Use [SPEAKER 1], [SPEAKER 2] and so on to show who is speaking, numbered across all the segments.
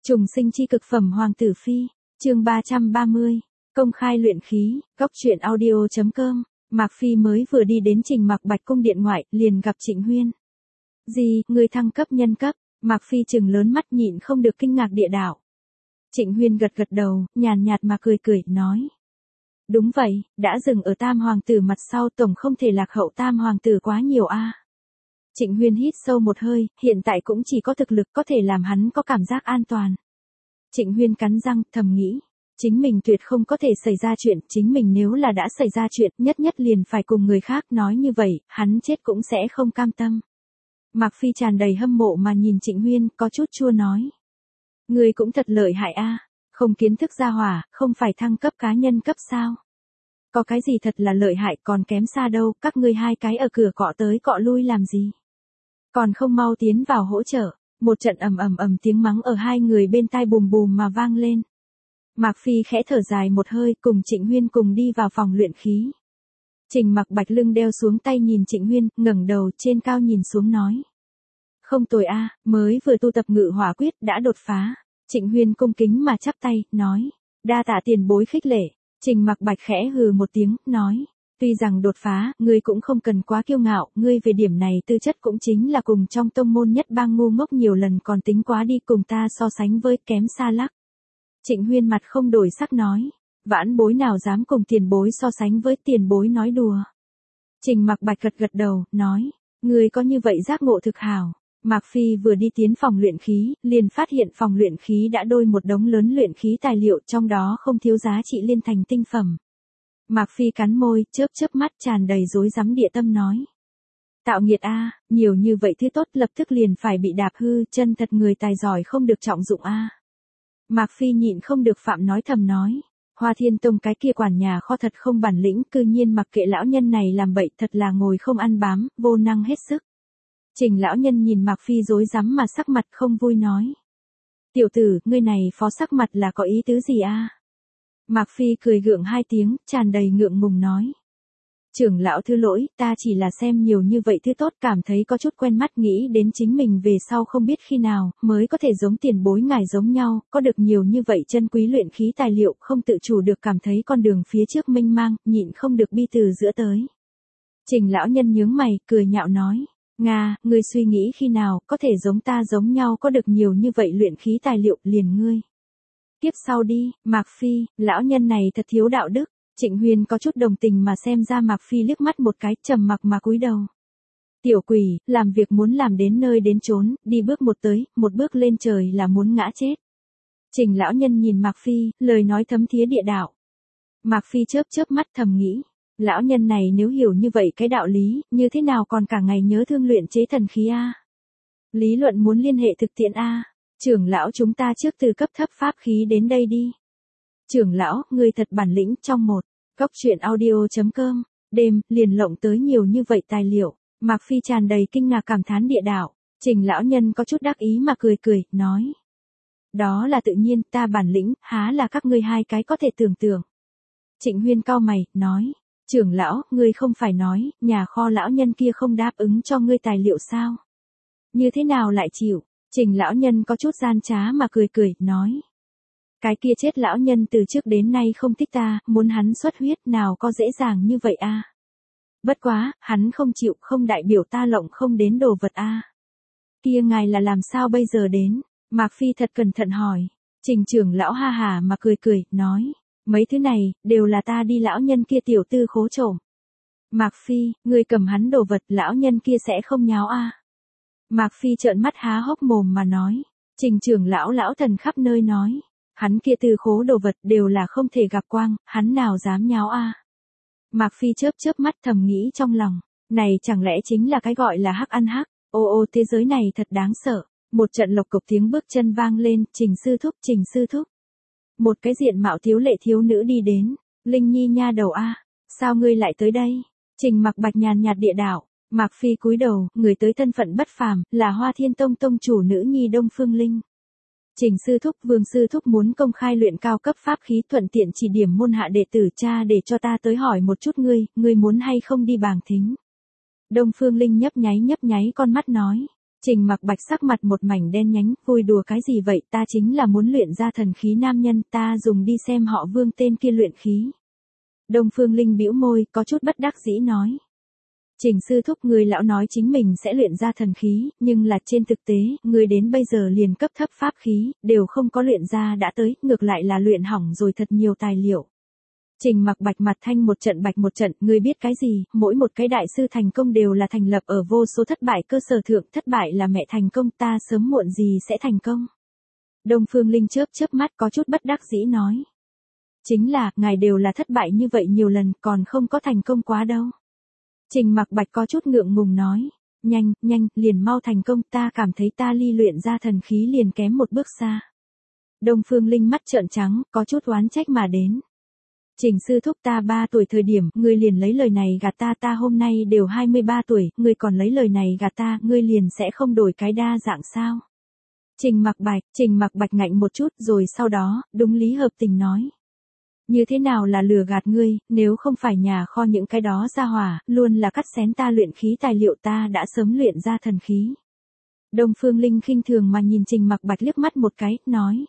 [SPEAKER 1] Trùng sinh chi cực phẩm Hoàng tử phi, chương 330, công khai luyện khí, góc truyện audio.com. Mạc Phi mới vừa đi đến Trình Mặc Bạch cung điện ngoại, liền gặp Trịnh Huyên. Gì, người thăng cấp nhân cấp? Mạc Phi trừng lớn mắt nhịn không được kinh ngạc địa đạo. Trịnh Huyên gật gật đầu, nhàn nhạt mà cười cười, nói. Đúng vậy, đã dừng ở Tam Hoàng tử mặt sau tổng không thể lạc hậu Tam Hoàng tử quá nhiều a. Trịnh Huyên hít sâu một hơi, hiện tại cũng chỉ có thực lực có thể làm hắn có cảm giác an toàn. Trịnh Huyên cắn răng, thầm nghĩ. Chính mình tuyệt không có thể xảy ra chuyện, chính mình nếu là đã xảy ra chuyện, nhất nhất liền phải cùng người khác nói như vậy, hắn chết cũng sẽ không cam tâm. Mạc Phi tràn đầy hâm mộ mà nhìn Trịnh Huyên, có chút chua nói. Người cũng thật lợi hại a, không kiến thức gia hỏa, không phải thăng cấp cá nhân cấp sao? Có cái gì thật là lợi hại còn kém xa đâu, các ngươi hai cái ở cửa cọ tới cọ lui làm gì? Còn không mau tiến vào hỗ trợ, một trận ầm tiếng mắng ở hai người bên tai bùm bùm mà vang lên. Mạc Phi khẽ thở dài một hơi, cùng Trịnh Huyên cùng đi vào phòng luyện khí. Trình Mặc Bạch lưng đeo xuống tay nhìn Trịnh Huyên, ngẩng đầu trên cao nhìn xuống nói. Không tồi a, mới vừa tu tập ngự hỏa quyết đã đột phá. Trịnh Huyên cung kính mà chắp tay, nói. Đa tạ tiền bối khích lệ. Trình Mặc Bạch khẽ hừ một tiếng, nói. Tuy rằng đột phá, ngươi cũng không cần quá kiêu ngạo, ngươi về điểm này tư chất cũng chính là cùng trong tông môn nhất bang ngu ngốc nhiều lần còn tính quá đi cùng ta so sánh với kém xa lắc. Trịnh Huyên mặt không đổi sắc nói, vãn bối nào dám cùng tiền bối so sánh với tiền bối nói đùa. Trình Mặc Bạch gật đầu, nói, ngươi có như vậy giác ngộ thực hảo. Mạc Phi vừa đi tiến phòng luyện khí, liền phát hiện phòng luyện khí đã đôi một đống lớn luyện khí tài liệu trong đó không thiếu giá trị liên thành tinh phẩm. Mạc Phi cắn môi, chớp mắt tràn đầy rối rắm địa tâm nói. Tạo nghiệt a, nhiều như vậy thứ tốt lập tức liền phải bị đạp hư, chân thật người tài giỏi không được trọng dụng a. Mạc Phi nhịn không được phạm nói thầm nói. Hoa Thiên Tông cái kia quản nhà kho thật không bản lĩnh, cư nhiên mặc kệ lão nhân này làm bậy, thật là ngồi không ăn bám, vô năng hết sức. Trình lão nhân nhìn Mạc Phi rối rắm mà sắc mặt không vui nói. Tiểu tử, ngươi này phó sắc mặt là có ý tứ gì a? Mạc Phi cười gượng hai tiếng, tràn đầy ngượng ngùng nói. Trưởng lão thứ lỗi, ta chỉ là xem nhiều như vậy thứ tốt cảm thấy có chút quen mắt nghĩ đến chính mình về sau không biết khi nào, mới có thể giống tiền bối ngài giống nhau, có được nhiều như vậy chân quý luyện khí tài liệu không tự chủ được cảm thấy con đường phía trước mênh mang, nhịn không được bi từ giữa tới. Trình lão nhân nhướng mày, cười nhạo nói. Nga, ngươi suy nghĩ khi nào, có thể giống ta giống nhau có được nhiều như vậy luyện khí tài liệu liền ngươi. Tiếp sau đi, Mạc Phi, lão nhân này thật thiếu đạo đức. Trịnh Huyên có chút đồng tình mà xem ra Mạc Phi liếc mắt một cái, trầm mặc mà cúi đầu. Tiểu quỷ, làm việc muốn làm đến nơi đến chốn, đi bước một tới, một bước lên trời là muốn ngã chết. Trình lão nhân nhìn Mạc Phi, lời nói thấm thía địa đạo. Mạc Phi chớp mắt thầm nghĩ. Lão nhân này nếu hiểu như vậy cái đạo lý, như thế nào còn cả ngày nhớ thương luyện chế thần khí a? Lý luận muốn liên hệ thực tiễn a. Trưởng lão chúng ta trước từ cấp thấp pháp khí đến đây đi. Trưởng lão, ngươi thật bản lĩnh trong một. Góc truyện audio.com. Đêm, liền lộng tới nhiều như vậy tài liệu. Mạc Phi tràn đầy kinh ngạc cảm thán địa đạo. Trình lão nhân có chút đắc ý mà cười, nói. Đó là tự nhiên, ta bản lĩnh, há là các ngươi hai cái có thể tưởng tượng. Trịnh Huyên cau mày, nói. Trưởng lão, ngươi không phải nói, nhà kho lão nhân kia không đáp ứng cho ngươi tài liệu sao? Như thế nào lại chịu? Trình lão nhân có chút gian trá mà cười, nói. Cái kia chết lão nhân từ trước đến nay không thích ta, muốn hắn xuất huyết nào có dễ dàng như vậy a. Bất quá, hắn không chịu không đại biểu ta lộng không đến đồ vật a. Kia ngài là làm sao bây giờ đến? Mạc Phi thật cẩn thận hỏi. Trình trưởng lão ha hà mà cười, nói. Mấy thứ này, đều là ta đi lão nhân kia tiểu tư khố trộm. Mạc Phi, ngươi cầm hắn đồ vật lão nhân kia sẽ không nháo a. Mạc Phi trợn mắt há hốc mồm mà nói. Trình trưởng lão thần khắp nơi nói. Hắn kia tư khố đồ vật đều là không thể gặp quang, hắn nào dám nháo a. Mạc Phi chớp mắt thầm nghĩ trong lòng. Này chẳng lẽ chính là cái gọi là hắc ăn hắc, ô thế giới này thật đáng sợ. Một trận lộc cộc tiếng bước chân vang lên, Trình sư thúc. Một cái diện mạo thiếu lệ thiếu nữ đi đến. Linh Nhi nha đầu a, sao ngươi lại tới đây? Trình Mặc Bạch nhàn nhạt địa đạo. Mạc Phi cúi đầu, người tới thân phận bất phàm, là Hoa Thiên Tông tông chủ nữ nhi Đông Phương Linh. Trình sư thúc, Vương sư thúc muốn công khai luyện cao cấp pháp khí thuận tiện chỉ điểm môn hạ đệ tử cha để cho ta tới hỏi một chút ngươi muốn hay không đi bàng thính. Đông Phương Linh nhấp nháy con mắt nói. Trình Mặc Bạch sắc mặt một mảnh đen nhánh, vui đùa cái gì vậy, ta chính là muốn luyện ra thần khí nam nhân, ta dùng đi xem họ Vương tên kia luyện khí. Đông Phương Linh bĩu môi, có chút bất đắc dĩ nói. Trình sư thúc, người lão nói chính mình sẽ luyện ra thần khí, nhưng là trên thực tế, người đến bây giờ liền cấp thấp pháp khí, đều không có luyện ra đã tới, ngược lại là luyện hỏng rồi thật nhiều tài liệu. Trình Mặc Bạch mặt thanh một trận bạch một trận, ngươi biết cái gì, mỗi một cái đại sư thành công đều là thành lập ở vô số thất bại cơ sở thượng, thất bại là mẹ thành công, ta sớm muộn gì sẽ thành công. Đông Phương Linh chớp chớp mắt có chút bất đắc dĩ nói. Chính là, ngài đều là thất bại như vậy nhiều lần, còn không có thành công quá đâu. Trình Mặc Bạch có chút ngượng ngùng nói. Nhanh, nhanh, liền mau thành công, ta cảm thấy ta ly luyện ra thần khí liền kém một bước xa. Đông Phương Linh mắt trợn trắng, có chút oán trách mà đến. Trình sư thúc, ta 3 tuổi thời điểm, ngươi liền lấy lời này gạt ta, ta hôm nay đều 23 tuổi, ngươi còn lấy lời này gạt ta, ngươi liền sẽ không đổi cái đa dạng sao? Trình Mặc Bạch ngạnh một chút rồi sau đó, đúng lý hợp tình nói. Như thế nào là lừa gạt ngươi, nếu không phải nhà kho những cái đó ra hỏa, luôn là cắt xén ta luyện khí tài liệu, ta đã sớm luyện ra thần khí. Đông Phương Linh khinh thường mà nhìn Trình Mặc Bạch liếc mắt một cái, nói.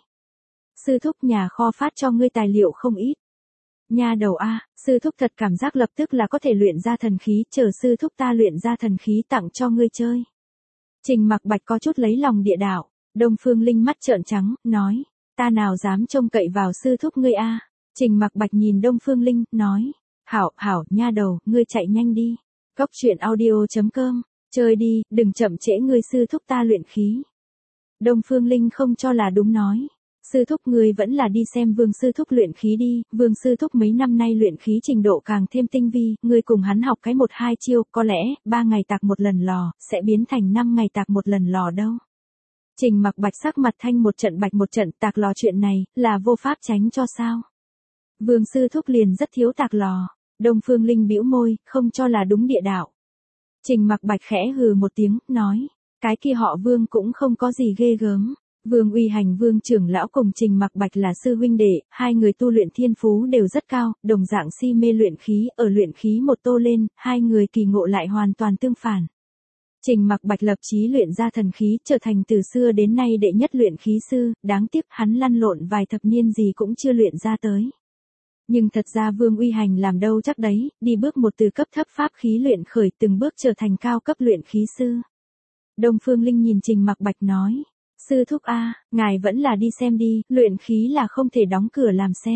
[SPEAKER 1] Sư thúc, nhà kho phát cho ngươi tài liệu không ít. Nha đầu a, sư thúc thật cảm giác lập tức là có thể luyện ra thần khí, chờ sư thúc ta luyện ra thần khí tặng cho ngươi chơi. Trình Mặc Bạch có chút lấy lòng địa đạo. Đông Phương Linh mắt trợn trắng, nói. Ta nào dám trông cậy vào sư thúc ngươi a. Trình Mặc Bạch nhìn Đông Phương Linh, nói. Hảo, nha đầu, ngươi chạy nhanh đi. Cốc truyện audio.com, chơi đi, đừng chậm trễ ngươi sư thúc ta luyện khí. Đông Phương Linh không cho là đúng nói. Sư thúc, ngươi vẫn là đi xem Vương sư thúc luyện khí đi, Vương sư thúc mấy năm nay luyện khí trình độ càng thêm tinh vi, ngươi cùng hắn học cái 1-2 chiêu, có lẽ 3 ngày tạc một lần lò, sẽ biến thành 5 ngày tạc một lần lò đâu. Trình Mặc Bạch sắc mặt thanh một trận bạch một trận, tạc lò chuyện này là vô pháp tránh cho sao? Vương sư thúc liền rất thiếu tạc lò. Đông Phương Linh bĩu môi, không cho là đúng địa đạo. Trình Mặc Bạch khẽ hừ một tiếng, nói, cái kia họ Vương cũng không có gì ghê gớm. Vương Uy Hành Vương trưởng lão cùng Trình Mặc Bạch là sư huynh đệ, hai người tu luyện thiên phú đều rất cao, đồng dạng si mê luyện khí, ở luyện khí một tô lên, hai người kỳ ngộ lại hoàn toàn tương phản. Trình Mặc Bạch lập chí luyện ra thần khí, trở thành từ xưa đến nay đệ nhất luyện khí sư, đáng tiếc hắn lăn lộn vài thập niên gì cũng chưa luyện ra tới. Nhưng thật ra Vương Uy Hành làm đâu chắc đấy, đi bước một từ cấp thấp pháp khí luyện khởi, từng bước trở thành cao cấp luyện khí sư. Đông Phương Linh nhìn Trình Mặc Bạch nói. Sư thúc a, ngài vẫn là đi xem đi, luyện khí là không thể đóng cửa làm xe.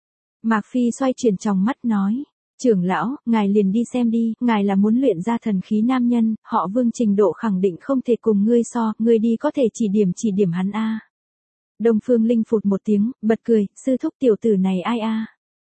[SPEAKER 1] Mạc Phi xoay chuyển tròng mắt nói. Trưởng lão, ngài liền đi xem đi, ngài là muốn luyện ra thần khí nam nhân, họ Vương trình độ khẳng định không thể cùng ngươi so, ngươi đi có thể chỉ điểm hắn a. Đông Phương Linh phụt một tiếng, bật cười, sư thúc tiểu tử này ai a?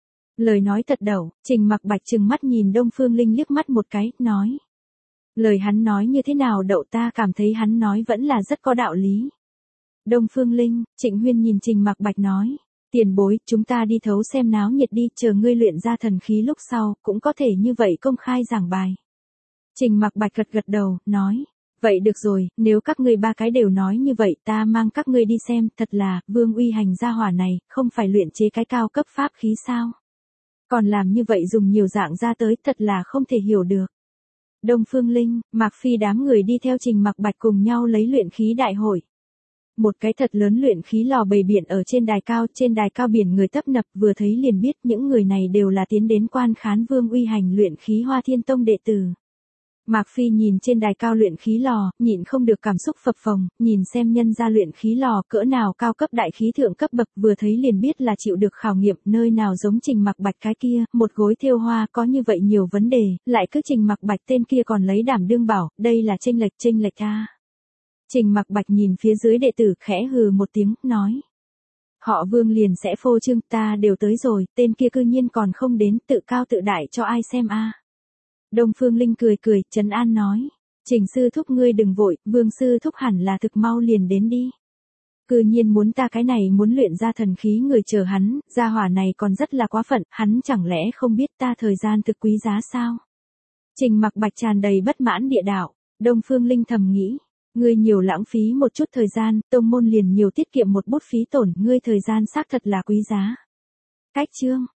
[SPEAKER 1] Lời nói thật đẩu, Trình Mặc Bạch trừng mắt nhìn Đông Phương Linh liếc mắt một cái, nói. Lời hắn nói như thế nào đậu, ta cảm thấy hắn nói vẫn là rất có đạo lý. Đông Phương Linh, Trịnh Huyên nhìn Trình Mặc Bạch nói. Tiền bối, chúng ta đi thấu xem náo nhiệt đi, chờ ngươi luyện ra thần khí lúc sau, cũng có thể như vậy công khai giảng bài. Trình Mặc Bạch gật đầu, nói. Vậy được rồi, nếu các ngươi ba cái đều nói như vậy, ta mang các ngươi đi xem, thật là, Vương Uy Hành gia hỏa này, không phải luyện chế cái cao cấp pháp khí sao? Còn làm như vậy dùng nhiều dạng ra tới, thật là không thể hiểu được. Đông Phương Linh, Mạc Phi đám người đi theo Trình Mặc Bạch cùng nhau lấy luyện khí đại hội. Một cái thật lớn luyện khí lò bày biển ở trên đài cao biển người tấp nập, vừa thấy liền biết những người này đều là tiến đến quan khán Vương Uy Hành luyện khí Hoa Thiên Tông đệ tử. Mạc Phi nhìn trên đài cao luyện khí lò, nhịn không được cảm xúc phập phồng, nhìn xem nhân gia luyện khí lò cỡ nào cao cấp đại khí thượng cấp bậc, vừa thấy liền biết là chịu được khảo nghiệm, nơi nào giống Trình Mặc Bạch cái kia, một gối thêu hoa có như vậy nhiều vấn đề, lại cứ Trình Mặc Bạch tên kia còn lấy đảm đương bảo, đây là chênh lệch a. Trình Mặc Bạch nhìn phía dưới đệ tử khẽ hừ một tiếng, nói. Họ Vương liền sẽ phô trương, ta đều tới rồi, tên kia cư nhiên còn không đến, tự cao tự đại cho ai xem a. Đông Phương Linh cười, trấn an nói. Trình sư thúc ngươi đừng vội, Vương sư thúc hẳn là thực mau liền đến đi. Cư nhiên muốn ta cái này muốn luyện ra thần khí người chờ hắn, gia hỏa này còn rất là quá phận, hắn chẳng lẽ không biết ta thời gian thực quý giá sao? Trình Mặc Bạch tràn đầy bất mãn địa đạo. Đông Phương Linh thầm nghĩ. Ngươi nhiều lãng phí một chút thời gian, tông môn liền nhiều tiết kiệm một bút phí tổn, ngươi thời gian xác thật là quý giá. Cách chương.